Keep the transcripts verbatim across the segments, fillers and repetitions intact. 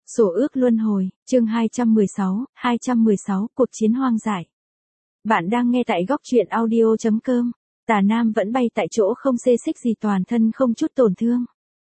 Sổ ước luân hồi, chương hai trăm mười sáu, hai trăm mười sáu, cuộc chiến hoang dại. Bạn đang nghe tại góc truyện audio chấm com. Tà Nam vẫn bay tại chỗ không xê xích gì, toàn thân không chút tổn thương.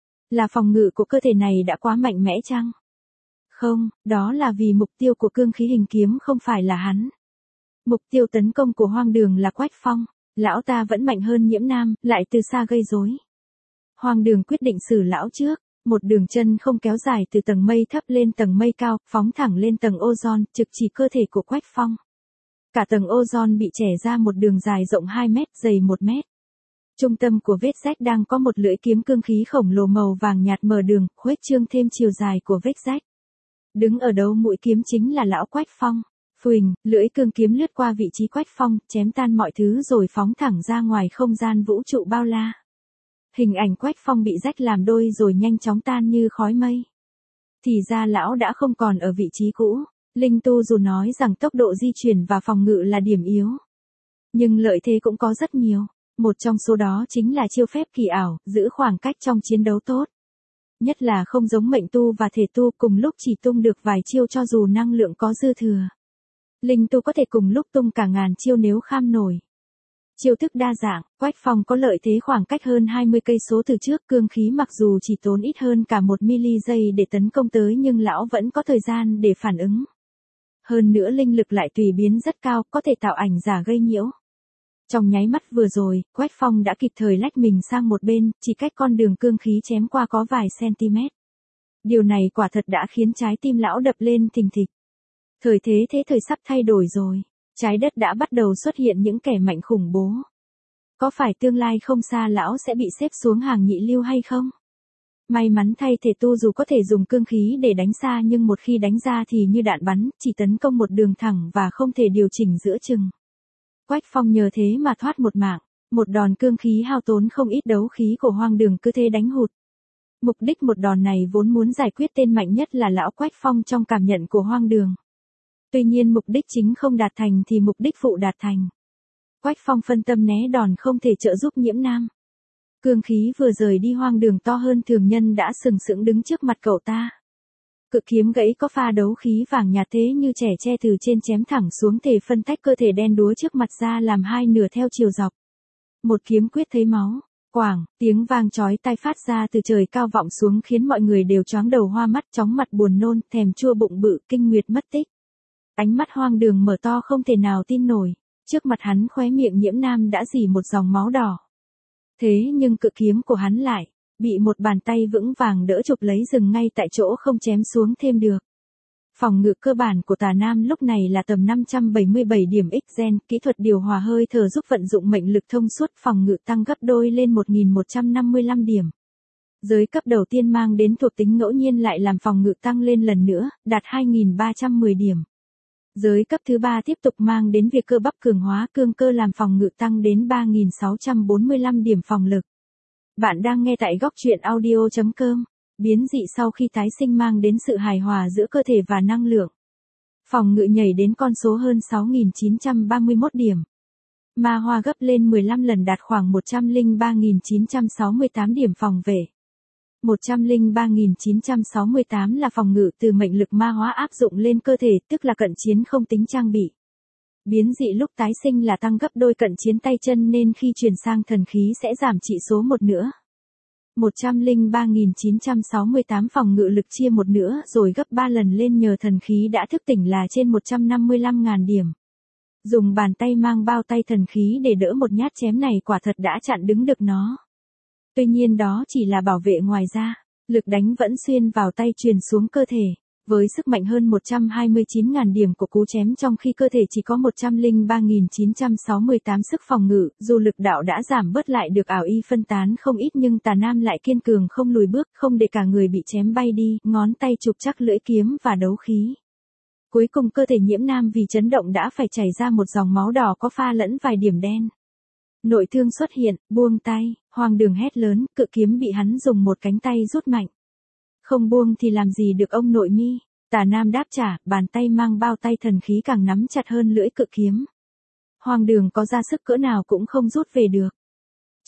Là phòng ngự của cơ thể này đã quá mạnh mẽ chăng? Không, đó là vì mục tiêu của cương khí hình kiếm không phải là hắn. Mục tiêu tấn công của Hoang Đường là Quách Phong, lão ta vẫn mạnh hơn Nhiễm Nam, lại từ xa gây rối. Hoang Đường quyết định xử lão trước. Một đường chân không kéo dài từ tầng mây thấp lên tầng mây cao, phóng thẳng lên tầng ozone, trực chỉ cơ thể của Quách Phong. Cả tầng ozone bị chẻ ra một đường dài rộng hai mét, dày một mét. Trung tâm của vết rách đang có một lưỡi kiếm cương khí khổng lồ màu vàng nhạt mở đường, khuếch trương thêm chiều dài của vết rách. Đứng ở đầu mũi kiếm chính là lão Quách Phong. Phùình, lưỡi cương kiếm lướt qua vị trí Quách Phong, chém tan mọi thứ rồi phóng thẳng ra ngoài không gian vũ trụ bao la. Hình ảnh Quách Phong bị rách làm đôi rồi nhanh chóng tan như khói mây. Thì ra lão đã không còn ở vị trí cũ. Linh tu dù nói rằng tốc độ di chuyển và phòng ngự là điểm yếu. Nhưng lợi thế cũng có rất nhiều. Một trong số đó chính là chiêu phép kỳ ảo, giữ khoảng cách trong chiến đấu tốt. Nhất là không giống mệnh tu và thể tu cùng lúc chỉ tung được vài chiêu cho dù năng lượng có dư thừa. Linh tu có thể cùng lúc tung cả ngàn chiêu nếu kham nổi. Chiêu thức đa dạng, Quách Phong có lợi thế khoảng cách hơn hai mươi cây số từ trước, cương khí mặc dù chỉ tốn ít hơn cả một mili giây để tấn công tới nhưng lão vẫn có thời gian để phản ứng. Hơn nữa linh lực lại tùy biến rất cao, có thể tạo ảnh giả gây nhiễu. Trong nháy mắt vừa rồi, Quách Phong đã kịp thời lách mình sang một bên, chỉ cách con đường cương khí chém qua có vài cm. Điều này quả thật đã khiến trái tim lão đập lên thình thịch. Thời thế thế thời sắp thay đổi rồi. Trái đất đã bắt đầu xuất hiện những kẻ mạnh khủng bố. Có phải tương lai không xa lão sẽ bị xếp xuống hàng nhị lưu hay không? May mắn thay thể tu dù có thể dùng cương khí để đánh xa nhưng một khi đánh ra thì như đạn bắn, chỉ tấn công một đường thẳng và không thể điều chỉnh giữa chừng. Quách Phong nhờ thế mà thoát một mạng, một đòn cương khí hao tốn không ít đấu khí của Hoang Đường cứ thế đánh hụt. Mục đích một đòn này vốn muốn giải quyết tên mạnh nhất là lão Quách Phong trong cảm nhận của Hoang Đường. Tuy nhiên mục đích chính không đạt thành thì mục đích phụ đạt thành. Quách Phong phân tâm né đòn không thể trợ giúp Nhiễm Nam. Cương khí vừa rời đi Hoang Đường to hơn thường nhân đã sừng sững đứng trước mặt cậu ta. Cự kiếm gãy có pha đấu khí vàng nhạt thế như trẻ tre từ trên chém thẳng xuống thể phân tách cơ thể đen đúa trước mặt ra làm hai nửa theo chiều dọc. Một kiếm quyết thấy máu. Quảng, tiếng vang chói tai phát ra từ trời cao vọng xuống khiến mọi người đều choáng đầu hoa mắt, chóng mặt buồn nôn, thèm chua bụng bự, kinh nguyệt mất tích. Ánh mắt Hoang Đường mở to không thể nào tin nổi, trước mặt hắn khóe miệng Nhiễm Nam đã rỉ một dòng máu đỏ. Thế nhưng cự kiếm của hắn lại, bị một bàn tay vững vàng đỡ chụp lấy dừng ngay tại chỗ không chém xuống thêm được. Phòng ngự cơ bản của Tà Nam lúc này là tầm năm trăm bảy mươi bảy điểm X gen, kỹ thuật điều hòa hơi thở giúp vận dụng mệnh lực thông suốt, phòng ngự tăng gấp đôi lên một nghìn một trăm năm mươi lăm điểm. Giới cấp đầu tiên mang đến thuộc tính ngẫu nhiên lại làm phòng ngự tăng lên lần nữa, đạt hai nghìn ba trăm mười điểm. Giới cấp thứ ba tiếp tục mang đến việc cơ bắp cường hóa cương cơ làm phòng ngự tăng đến ba nghìn sáu trăm bốn mươi lăm điểm phòng lực. Bạn đang nghe tại góc truyện audio chấm com. Biến dị sau khi tái sinh mang đến sự hài hòa giữa cơ thể và năng lượng. Phòng ngự nhảy đến con số hơn sáu nghìn chín trăm ba mươi mốt điểm. Ma hoa gấp lên mười lăm lần đạt khoảng một trăm lẻ ba nghìn chín trăm sáu mươi tám điểm phòng vệ. một trăm lẻ ba nghìn chín trăm sáu mươi tám là phòng ngự từ mệnh lực ma hóa áp dụng lên cơ thể, tức là cận chiến không tính trang bị. Biến dị lúc tái sinh là tăng gấp đôi cận chiến tay chân nên khi chuyển sang thần khí sẽ giảm trị số một nữa. một trăm lẻ ba nghìn chín trăm sáu mươi tám phòng ngự lực chia một nữa rồi gấp ba lần lên nhờ thần khí đã thức tỉnh là trên một trăm năm mươi lăm nghìn điểm. Dùng bàn tay mang bao tay thần khí để đỡ một nhát chém này quả thật đã chặn đứng được nó. Tuy nhiên đó chỉ là bảo vệ ngoài ra, lực đánh vẫn xuyên vào tay truyền xuống cơ thể, với sức mạnh hơn một trăm hai mươi chín nghìn điểm của cú chém trong khi cơ thể chỉ có một trăm lẻ ba nghìn chín trăm sáu mươi tám sức phòng ngự, dù lực đạo đã giảm bớt lại được ảo y phân tán không ít nhưng Tà Nam lại kiên cường không lùi bước, không để cả người bị chém bay đi, ngón tay chụp chắc lưỡi kiếm và đấu khí. Cuối cùng cơ thể Nhiễm Nam vì chấn động đã phải chảy ra một dòng máu đỏ có pha lẫn vài điểm đen. Nội thương xuất hiện, buông tay, Hoang Đường hét lớn, cự kiếm bị hắn dùng một cánh tay rút mạnh. Không buông thì làm gì được ông nội mi. Tà Nam đáp trả, bàn tay mang bao tay thần khí càng nắm chặt hơn lưỡi cự kiếm. Hoang Đường có ra sức cỡ nào cũng không rút về được.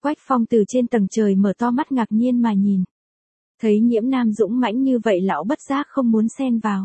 Quách Phong từ trên tầng trời mở to mắt ngạc nhiên mà nhìn. Thấy Nhiễm Nam dũng mãnh như vậy lão bất giác không muốn xen vào.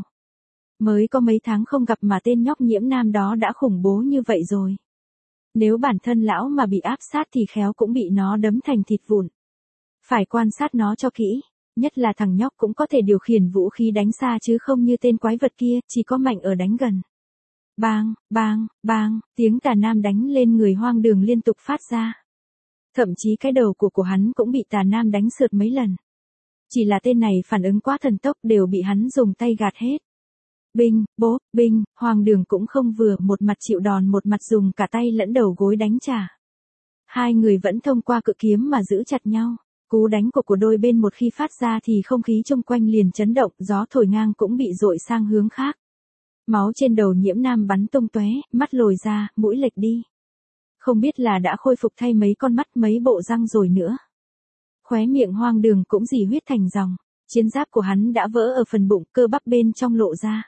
Mới có mấy tháng không gặp mà tên nhóc Nhiễm Nam đó đã khủng bố như vậy rồi. Nếu bản thân lão mà bị áp sát thì khéo cũng bị nó đấm thành thịt vụn. Phải quan sát nó cho kỹ, nhất là thằng nhóc cũng có thể điều khiển vũ khí đánh xa chứ không như tên quái vật kia, chỉ có mạnh ở đánh gần. Bang, bang, bang, tiếng Tà Nam đánh lên người Hoang Đường liên tục phát ra. Thậm chí cái đầu của của hắn cũng bị Tà Nam đánh sượt mấy lần. Chỉ là tên này phản ứng quá thần tốc đều bị hắn dùng tay gạt hết. Binh, bốp, binh, Hoang Đường cũng không vừa, một mặt chịu đòn một mặt dùng cả tay lẫn đầu gối đánh trả. Hai người vẫn thông qua cự kiếm mà giữ chặt nhau. Cú đánh của của đôi bên một khi phát ra thì không khí xung quanh liền chấn động, gió thổi ngang cũng bị dội sang hướng khác. Máu trên đầu Nhiễm Nam bắn tung tóe, mắt lồi ra, mũi lệch đi. Không biết là đã khôi phục thay mấy con mắt mấy bộ răng rồi nữa. Khóe miệng Hoang Đường cũng dì huyết thành dòng, chiến giáp của hắn đã vỡ ở phần bụng, cơ bắp bên trong lộ ra.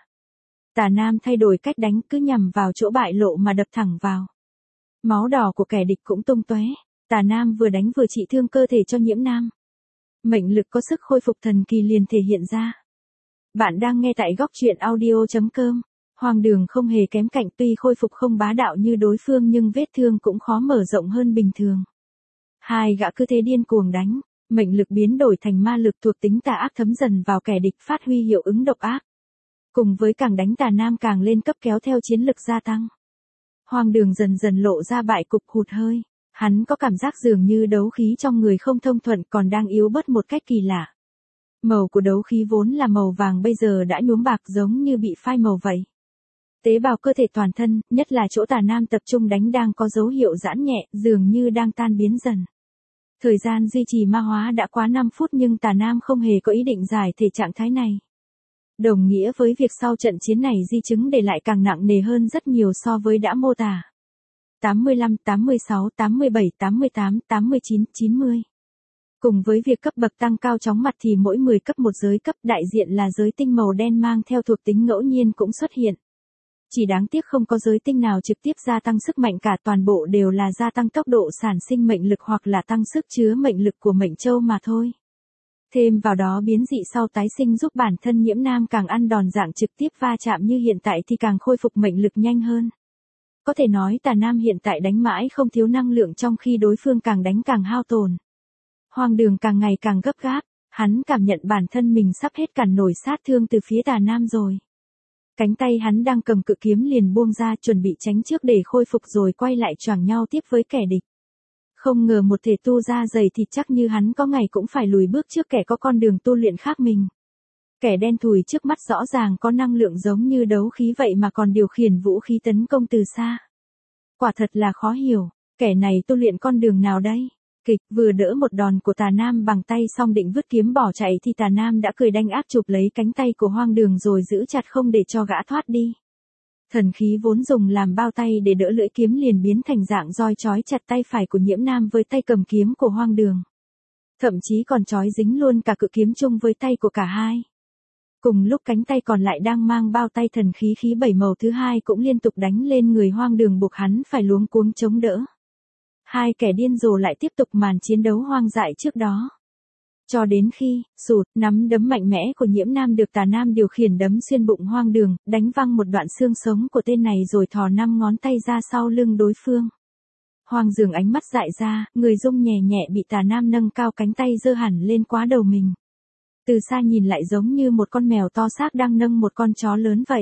Tà Nam thay đổi cách đánh, cứ nhằm vào chỗ bại lộ mà đập thẳng vào. Máu đỏ của kẻ địch cũng tung tóe. Tà Nam vừa đánh vừa trị thương cơ thể cho Nhiễm Nam. Mệnh lực có sức khôi phục thần kỳ liền thể hiện ra. Bạn đang nghe tại góc truyện audio chấm com. Hoang Đường không hề kém cạnh, tuy khôi phục không bá đạo như đối phương nhưng vết thương cũng khó mở rộng hơn bình thường. Hai gã cứ thế điên cuồng đánh, mệnh lực biến đổi thành ma lực thuộc tính tà ác thấm dần vào kẻ địch phát huy hiệu ứng độc ác. Cùng với càng đánh Tà Nam càng lên cấp kéo theo chiến lực gia tăng. Hoang Đường dần dần lộ ra bại cục hụt hơi. Hắn có cảm giác dường như đấu khí trong người không thông thuận còn đang yếu bớt một cách kỳ lạ. Màu của đấu khí vốn là màu vàng bây giờ đã nhuốm bạc giống như bị phai màu vậy. Tế bào cơ thể toàn thân, nhất là chỗ Tà Nam tập trung đánh đang có dấu hiệu giãn nhẹ, dường như đang tan biến dần. Thời gian duy trì ma hóa đã quá năm phút nhưng Tà Nam không hề có ý định giải thể trạng thái này. Đồng nghĩa với việc sau trận chiến này di chứng để lại càng nặng nề hơn rất nhiều so với đã mô tả. tám mươi lăm, tám mươi sáu, tám mươi bảy, tám mươi tám, tám mươi chín, chín mươi. Cùng với việc cấp bậc tăng cao chóng mặt thì mỗi mười cấp một giới cấp đại diện là giới tinh màu đen mang theo thuộc tính ngẫu nhiên cũng xuất hiện. Chỉ đáng tiếc không có giới tinh nào trực tiếp gia tăng sức mạnh cả, toàn bộ đều là gia tăng tốc độ sản sinh mệnh lực hoặc là tăng sức chứa mệnh lực của mệnh châu mà thôi. Thêm vào đó biến dị sau tái sinh giúp bản thân Nhiễm Nam càng ăn đòn dạng trực tiếp va chạm như hiện tại thì càng khôi phục mệnh lực nhanh hơn. Có thể nói Tà Nam hiện tại đánh mãi không thiếu năng lượng trong khi đối phương càng đánh càng hao tổn. Hoang Đường càng ngày càng gấp gáp, hắn cảm nhận bản thân mình sắp hết cản nổi sát thương từ phía Tà Nam rồi. Cánh tay hắn đang cầm cự kiếm liền buông ra chuẩn bị tránh trước để khôi phục rồi quay lại choảng nhau tiếp với kẻ địch. Không ngờ một thể tu da dày thịt chắc như hắn có ngày cũng phải lùi bước trước kẻ có con đường tu luyện khác mình. Kẻ đen thùi trước mắt rõ ràng có năng lượng giống như đấu khí vậy mà còn điều khiển vũ khí tấn công từ xa. Quả thật là khó hiểu, kẻ này tu luyện con đường nào đây? Kịch vừa đỡ một đòn của Tà Nam bằng tay xong định vứt kiếm bỏ chạy thì Tà Nam đã cười đanh ác chụp lấy cánh tay của Hoang Đường rồi giữ chặt không để cho gã thoát đi. Thần khí vốn dùng làm bao tay để đỡ lưỡi kiếm liền biến thành dạng roi trói chặt tay phải của Nhiễm Nam với tay cầm kiếm của Hoang Đường. Thậm chí còn trói dính luôn cả cự kiếm chung với tay của cả hai. Cùng lúc cánh tay còn lại đang mang bao tay thần khí khí bảy màu thứ hai cũng liên tục đánh lên người Hoang Đường buộc hắn phải luống cuống chống đỡ. Hai kẻ điên rồ lại tiếp tục màn chiến đấu hoang dại trước đó. Cho đến khi, sụt, nắm đấm mạnh mẽ của Nhiễm Nam được Tà Nam điều khiển đấm xuyên bụng Hoang Đường, đánh văng một đoạn xương sống của tên này rồi thò năm ngón tay ra sau lưng đối phương. Hoang Đường ánh mắt dại ra, người rung nhẹ nhẹ bị Tà Nam nâng cao cánh tay giơ hẳn lên quá đầu mình. Từ xa nhìn lại giống như một con mèo to xác đang nâng một con chó lớn vậy.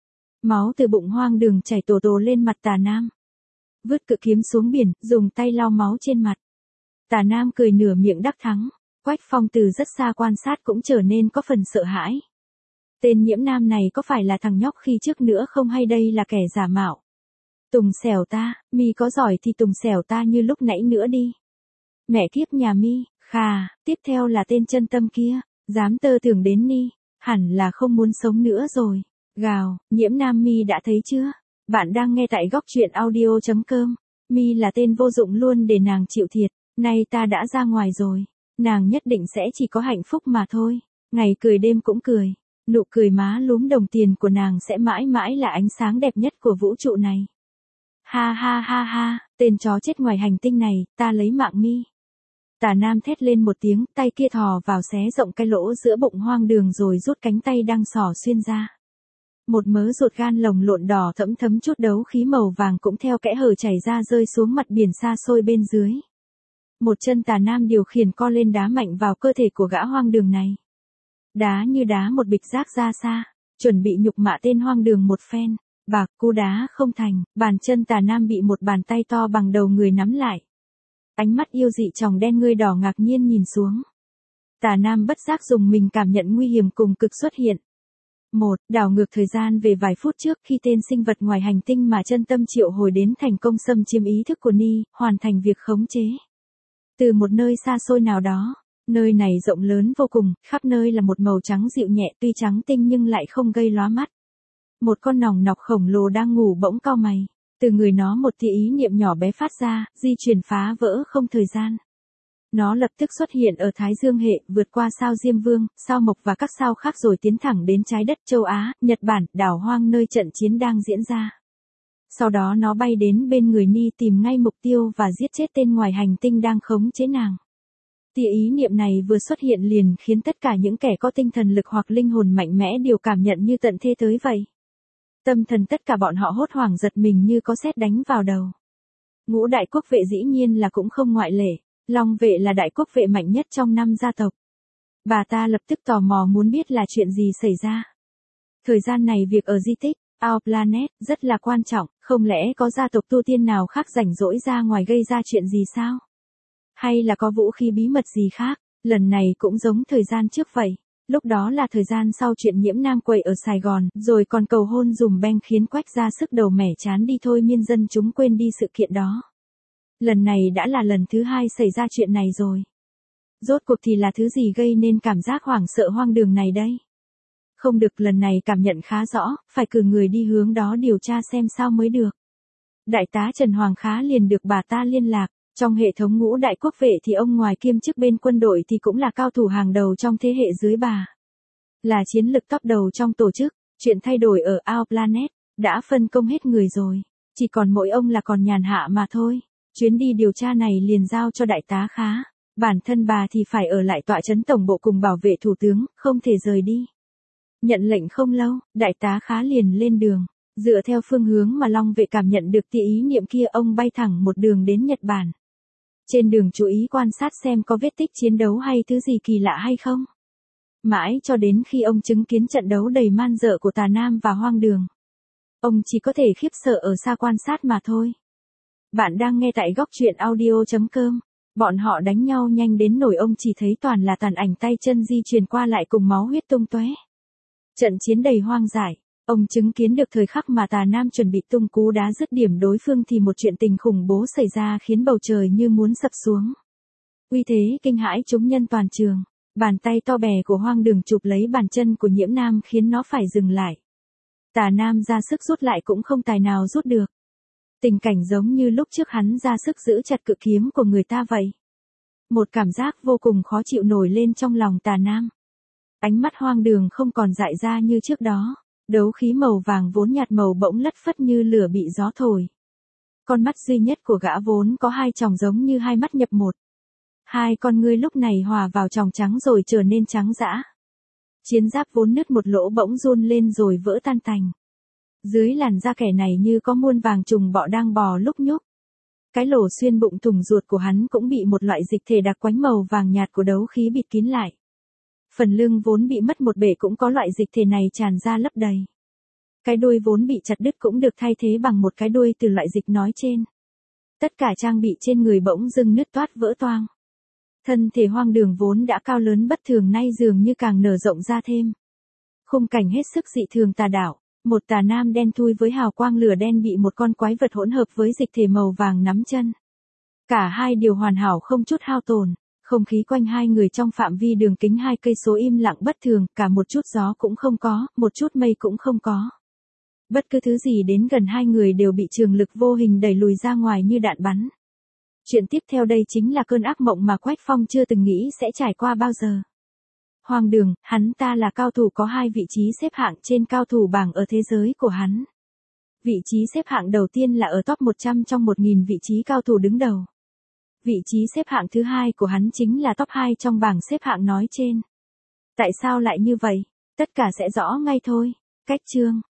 Máu từ bụng Hoang Đường chảy tổ tổ lên mặt Tà Nam. Vứt cự kiếm xuống biển, dùng tay lau máu trên mặt. Tà Nam cười nửa miệng đắc thắng. Quách Phong từ rất xa quan sát cũng trở nên có phần sợ hãi. Tên Nhiễm Nam này có phải là thằng nhóc khi trước nữa không hay đây là kẻ giả mạo? Tùng xẻo ta, mi có giỏi thì tùng xẻo ta như lúc nãy nữa đi. Mẹ kiếp nhà mi, khà, tiếp theo là tên chân tâm kia, dám tơ tưởng đến ni, hẳn là không muốn sống nữa rồi. Gào, Nhiễm Nam mi đã thấy chưa? Bạn đang nghe tại góc truyện audio chấm com. Mi là tên vô dụng luôn để nàng chịu thiệt, nay ta đã ra ngoài rồi. Nàng nhất định sẽ chỉ có hạnh phúc mà thôi. Ngày cười đêm cũng cười. Nụ cười má lúm đồng tiền của nàng sẽ mãi mãi là ánh sáng đẹp nhất của vũ trụ này. Ha ha ha ha, tên chó chết ngoài hành tinh này, ta lấy mạng mi. Tà Nam thét lên một tiếng, tay kia thò vào xé rộng cái lỗ giữa bụng Hoang Đường rồi rút cánh tay đang xỏ xuyên ra. Một mớ ruột gan lồng lộn đỏ thẫm thấm chút đấu khí màu vàng cũng theo kẽ hở chảy ra rơi xuống mặt biển xa xôi bên dưới. Một chân Tà Nam điều khiển co lên đá mạnh vào cơ thể của gã Hoang Đường này. Đá như đá một bịch rác ra xa, chuẩn bị nhục mạ tên Hoang Đường một phen. Bạc cú đá không thành, bàn chân Tà Nam bị một bàn tay to bằng đầu người nắm lại. Ánh mắt yêu dị tròng đen ngươi đỏ ngạc nhiên nhìn xuống. Tà Nam bất giác dùng mình cảm nhận nguy hiểm cùng cực xuất hiện. Một, đảo ngược thời gian về vài phút trước khi tên sinh vật ngoài hành tinh mà chân tâm triệu hồi đến thành công xâm chiếm ý thức của Ni, hoàn thành việc khống chế. Từ một nơi xa xôi nào đó, nơi này rộng lớn vô cùng, khắp nơi là một màu trắng dịu nhẹ tuy trắng tinh nhưng lại không gây lóa mắt. Một con nòng nọc khổng lồ đang ngủ bỗng cau mày. Từ người nó một tia ý niệm nhỏ bé phát ra, di chuyển phá vỡ không thời gian. Nó lập tức xuất hiện ở Thái Dương hệ, vượt qua sao Diêm Vương, sao Mộc và các sao khác rồi tiến thẳng đến trái đất châu Á, Nhật Bản, đảo hoang nơi trận chiến đang diễn ra. Sau đó nó bay đến bên người Ni tìm ngay mục tiêu và giết chết tên ngoài hành tinh đang khống chế nàng. Tia ý niệm này vừa xuất hiện liền khiến tất cả những kẻ có tinh thần lực hoặc linh hồn mạnh mẽ đều cảm nhận như tận thế tới vậy. Tâm thần tất cả bọn họ hốt hoảng giật mình như có sét đánh vào đầu. Ngũ đại quốc vệ dĩ nhiên là cũng không ngoại lệ, Long vệ là đại quốc vệ mạnh nhất trong năm gia tộc. Bà ta lập tức tò mò muốn biết là chuyện gì xảy ra. Thời gian này việc ở di tích, Our Planet, rất là quan trọng, không lẽ có gia tộc tu tiên nào khác rảnh rỗi ra ngoài gây ra chuyện gì sao? Hay là có vũ khí bí mật gì khác, lần này cũng giống thời gian trước vậy. Lúc đó là thời gian sau chuyện Nhiễm Nam quậy ở Sài Gòn, rồi còn cầu hôn dùm beng khiến Quách ra sức đầu mẻ chán đi thôi miên dân chúng quên đi sự kiện đó. Lần này đã là lần thứ hai xảy ra chuyện này rồi. Rốt cuộc thì là thứ gì gây nên cảm giác hoảng sợ hoang đường này đây? Không được, lần này cảm nhận khá rõ, phải cử người đi hướng đó điều tra xem sao mới được. Đại tá Trần Hoàng Khá liền được bà ta liên lạc. Trong hệ thống ngũ đại quốc vệ thì ông ngoài kiêm chức bên quân đội thì cũng là cao thủ hàng đầu trong thế hệ dưới bà. Là chiến lực top đầu trong tổ chức, chuyện thay đổi ở Our Planet, đã phân công hết người rồi. Chỉ còn mỗi ông là còn nhàn hạ mà thôi. Chuyến đi điều tra này liền giao cho đại tá Khá. Bản thân bà thì phải ở lại tọa trấn tổng bộ cùng bảo vệ thủ tướng, không thể rời đi. Nhận lệnh không lâu, đại tá Khá liền lên đường. Dựa theo phương hướng mà Long vệ cảm nhận được tia ý niệm kia, ông bay thẳng một đường đến Nhật Bản. Trên đường chú ý quan sát xem có vết tích chiến đấu hay thứ gì kỳ lạ hay không. Mãi cho đến khi ông chứng kiến trận đấu đầy man dợ của Tà Nam và Hoang Đường. Ông chỉ có thể khiếp sợ ở xa quan sát mà thôi. Bạn đang nghe tại góc truyện audio chấm com. Bọn họ đánh nhau nhanh đến nỗi ông chỉ thấy toàn là tàn ảnh tay chân di chuyển qua lại cùng máu huyết tung tóe. Trận chiến đầy hoang dại. Ông chứng kiến được thời khắc mà Tà Nam chuẩn bị tung cú đá dứt điểm đối phương thì một chuyện tình khủng bố xảy ra khiến bầu trời như muốn sập xuống. Uy thế kinh hãi chúng nhân toàn trường. Bàn tay to bè của Hoang Đường chụp lấy bàn chân của Nhiễm Nam khiến nó phải dừng lại. Tà Nam ra sức rút lại cũng không tài nào rút được. Tình cảnh giống như lúc trước hắn ra sức giữ chặt cự kiếm của người ta vậy. Một cảm giác vô cùng khó chịu nổi lên trong lòng Tà Nam. Ánh mắt Hoang Đường không còn dại ra như trước đó. Đấu khí màu vàng vốn nhạt màu bỗng lất phất như lửa bị gió thổi. Con mắt duy nhất của gã vốn có hai tròng giống như hai mắt nhập một. Hai con ngươi lúc này hòa vào tròng trắng rồi trở nên trắng dã. Chiến giáp vốn nứt một lỗ bỗng run lên rồi vỡ tan tành. Dưới làn da kẻ này như có muôn vàng trùng bọ đang bò lúc nhúc. Cái lỗ xuyên bụng thủng ruột của hắn cũng bị một loại dịch thể đặc quánh màu vàng nhạt của đấu khí bịt kín lại. Phần lưng vốn bị mất một bể cũng có loại dịch thể này tràn ra lấp đầy. Cái đuôi vốn bị chặt đứt cũng được thay thế bằng một cái đuôi từ loại dịch nói trên. Tất cả trang bị trên người bỗng dưng nứt toát vỡ toang. Thân thể Hoang Đường vốn đã cao lớn bất thường nay dường như càng nở rộng ra thêm. Khung cảnh hết sức dị thường tà đảo, một Tà Nam đen thui với hào quang lửa đen bị một con quái vật hỗn hợp với dịch thể màu vàng nắm chân. Cả hai đều hoàn hảo không chút hao tổn. Không khí quanh hai người trong phạm vi đường kính hai cây số im lặng bất thường, cả một chút gió cũng không có, một chút mây cũng không có. Bất cứ thứ gì đến gần hai người đều bị trường lực vô hình đẩy lùi ra ngoài như đạn bắn. Chuyện tiếp theo đây chính là cơn ác mộng mà Quách Phong chưa từng nghĩ sẽ trải qua bao giờ. Hoang Đường, hắn ta là cao thủ có hai vị trí xếp hạng trên cao thủ bảng ở thế giới của hắn. Vị trí xếp hạng đầu tiên là ở top một trăm trong một nghìn vị trí cao thủ đứng đầu. Vị trí xếp hạng thứ hai của hắn chính là top hai trong bảng xếp hạng nói trên. Tại sao lại như vậy? Tất cả sẽ rõ ngay thôi. Cách chương